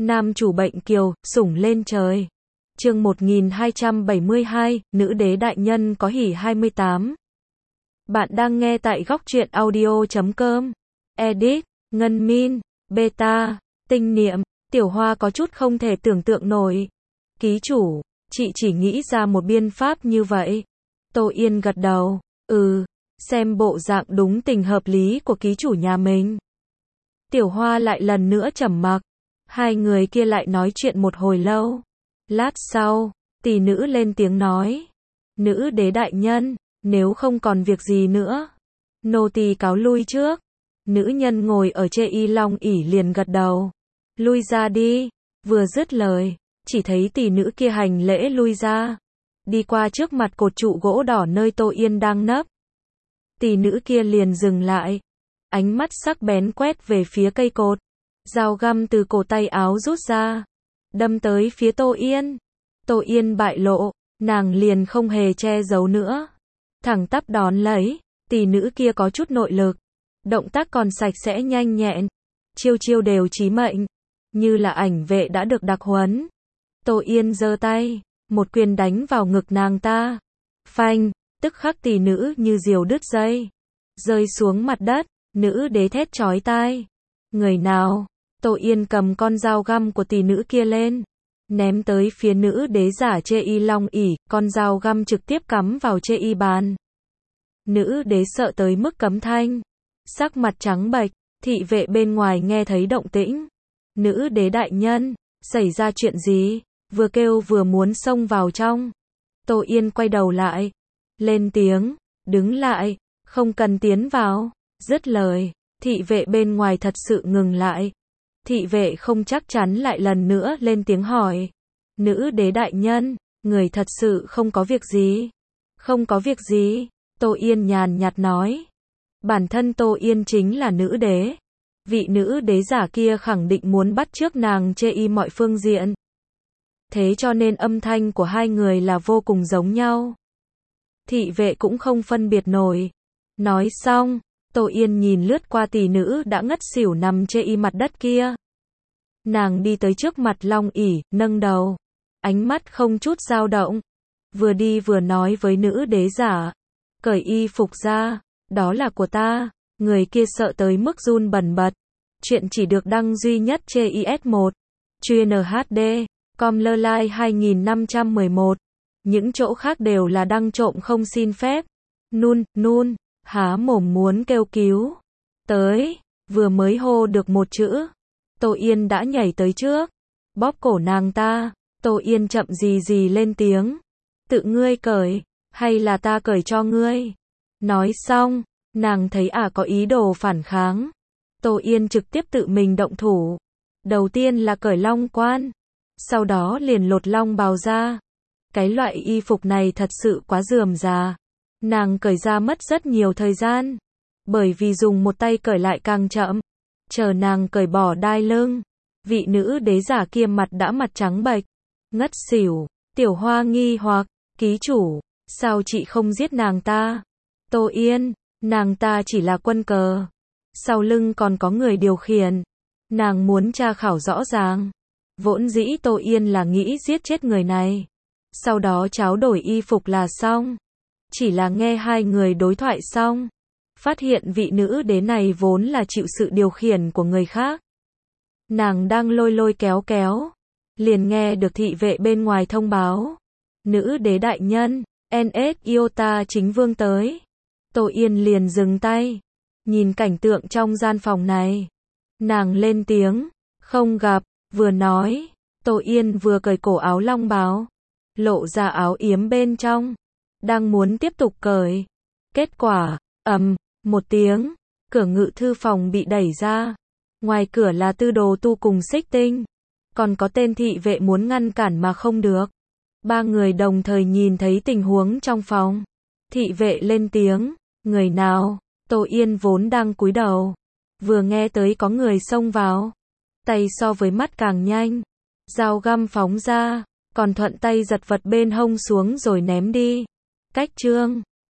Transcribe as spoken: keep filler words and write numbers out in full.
Nam chủ bệnh kiều, sủng lên trời. Chương một nghìn hai trăm bảy mươi hai, nữ đế đại nhân có hỉ hai mươi tám. Bạn đang nghe tại góc truyện audio chấm com. Edit, Ngân Min, Beta, Tinh Niệm, Tiểu Hoa có chút không thể tưởng tượng nổi. Ký chủ, chị chỉ nghĩ ra một biện pháp như vậy. Tô Yên gật đầu, ừ, xem bộ dạng đúng tình hợp lý của ký chủ nhà mình. Tiểu Hoa lại lần nữa trầm mặc. Hai người kia lại nói chuyện một hồi lâu. Lát sau, tỷ nữ lên tiếng nói. Nữ đế đại nhân, nếu không còn việc gì nữa, nô tỳ cáo lui trước. Nữ nhân ngồi ở chê y long ỷ liền gật đầu. Lui ra đi. Vừa dứt lời, chỉ thấy tỷ nữ kia hành lễ lui ra. Đi qua trước mặt cột trụ gỗ đỏ nơi Tô Yên đang nấp. Tỷ nữ kia liền dừng lại. Ánh mắt sắc bén quét về phía cây cột. Dao găm từ cổ tay áo rút ra. Đâm tới phía Tô Yên. Tô Yên bại lộ, nàng liền không hề che giấu nữa. Thẳng tắp đón lấy, tỷ nữ kia có chút nội lực. Động tác còn sạch sẽ nhanh nhẹn. Chiêu chiêu đều chí mệnh. Như là ảnh vệ đã được đặc huấn. Tô Yên giơ tay, một quyền đánh vào ngực nàng ta. Phanh, tức khắc tỷ nữ như diều đứt dây. Rơi xuống mặt đất, nữ đế thét chói tai. Người nào? Tô Yên cầm con dao găm của tỷ nữ kia lên. Ném tới phía nữ đế giả chê y long ỷ, con dao găm trực tiếp cắm vào chê y bàn. Nữ đế sợ tới mức cấm thanh. Sắc mặt trắng bệch, thị vệ bên ngoài nghe thấy động tĩnh. Nữ đế đại nhân, xảy ra chuyện gì? Vừa kêu vừa muốn xông vào trong. Tô Yên quay đầu lại. Lên tiếng, đứng lại, không cần tiến vào. Dứt lời, thị vệ bên ngoài thật sự ngừng lại. Thị vệ không chắc chắn lại lần nữa lên tiếng hỏi. Nữ đế đại nhân, người thật sự không có việc gì. Không có việc gì, Tô Yên nhàn nhạt nói. Bản thân Tô Yên chính là nữ đế. Vị nữ đế giả kia khẳng định muốn bắt chước nàng chê y mọi phương diện. Thế cho nên âm thanh của hai người là vô cùng giống nhau. Thị vệ cũng không phân biệt nổi. Nói xong, Tô Yên nhìn lướt qua tỷ nữ đã ngất xỉu nằm chê y mặt đất kia. Nàng đi tới trước mặt long ỷ, nâng đầu. Ánh mắt không chút dao động. Vừa đi vừa nói với nữ đế giả. Cởi y phục ra, đó là của ta. Người kia sợ tới mức run bần bật. Chuyện chỉ được đăng duy nhất trên i ét một. Chuyên hát đê, com lơ lai hai nghìn năm trăm mười một. Những chỗ khác đều là đăng trộm không xin phép. Nun, nun, há mồm muốn kêu cứu. Tới, vừa mới hô được một chữ. Tô Yên đã nhảy tới trước. Bóp cổ nàng ta. Tô Yên chậm gì gì lên tiếng. Tự ngươi cởi, hay là ta cởi cho ngươi? Nói xong, nàng thấy ả à có ý đồ phản kháng. Tô Yên trực tiếp tự mình động thủ. Đầu tiên là cởi long quan. Sau đó liền lột long bào ra. Cái loại y phục này thật sự quá rườm rà. Nàng cởi ra mất rất nhiều thời gian. Bởi vì dùng một tay cởi lại càng chậm. Chờ nàng cởi bỏ đai lưng. Vị nữ đế giả kia mặt đã mặt trắng bệch. Ngất xỉu. Tiểu Hoa nghi hoặc. Ký chủ, sao chị không giết nàng ta? Tô Yên, nàng ta chỉ là quân cờ. Sau lưng còn có người điều khiển. Nàng muốn tra khảo rõ ràng. Vốn dĩ Tô Yên là nghĩ giết chết người này. Sau đó tráo đổi y phục là xong. Chỉ là nghe hai người đối thoại xong. Phát hiện vị nữ đế này vốn là chịu sự điều khiển của người khác. Nàng đang lôi lôi kéo kéo. Liền nghe được thị vệ bên ngoài thông báo. Nữ đế đại nhân, en ét Iota chính vương tới. Tô Yên liền dừng tay. Nhìn cảnh tượng trong gian phòng này. Nàng lên tiếng. Không gặp, vừa nói. Tô Yên vừa cởi cổ áo long bào. Lộ ra áo yếm bên trong. Đang muốn tiếp tục cởi. Kết quả, ầm, một tiếng. Cửa ngự thư phòng bị đẩy ra. Ngoài cửa là Tư Đồ Tu cùng Xích Tinh. Còn có tên thị vệ muốn ngăn cản mà không được. Ba người đồng thời nhìn thấy tình huống trong phòng. Thị vệ lên tiếng. Người nào? Tô Yên vốn đang cúi đầu. Vừa nghe tới có người xông vào. Tay so với mắt càng nhanh. Dao găm phóng ra. Còn thuận tay giật vật bên hông xuống rồi ném đi. Cách chương.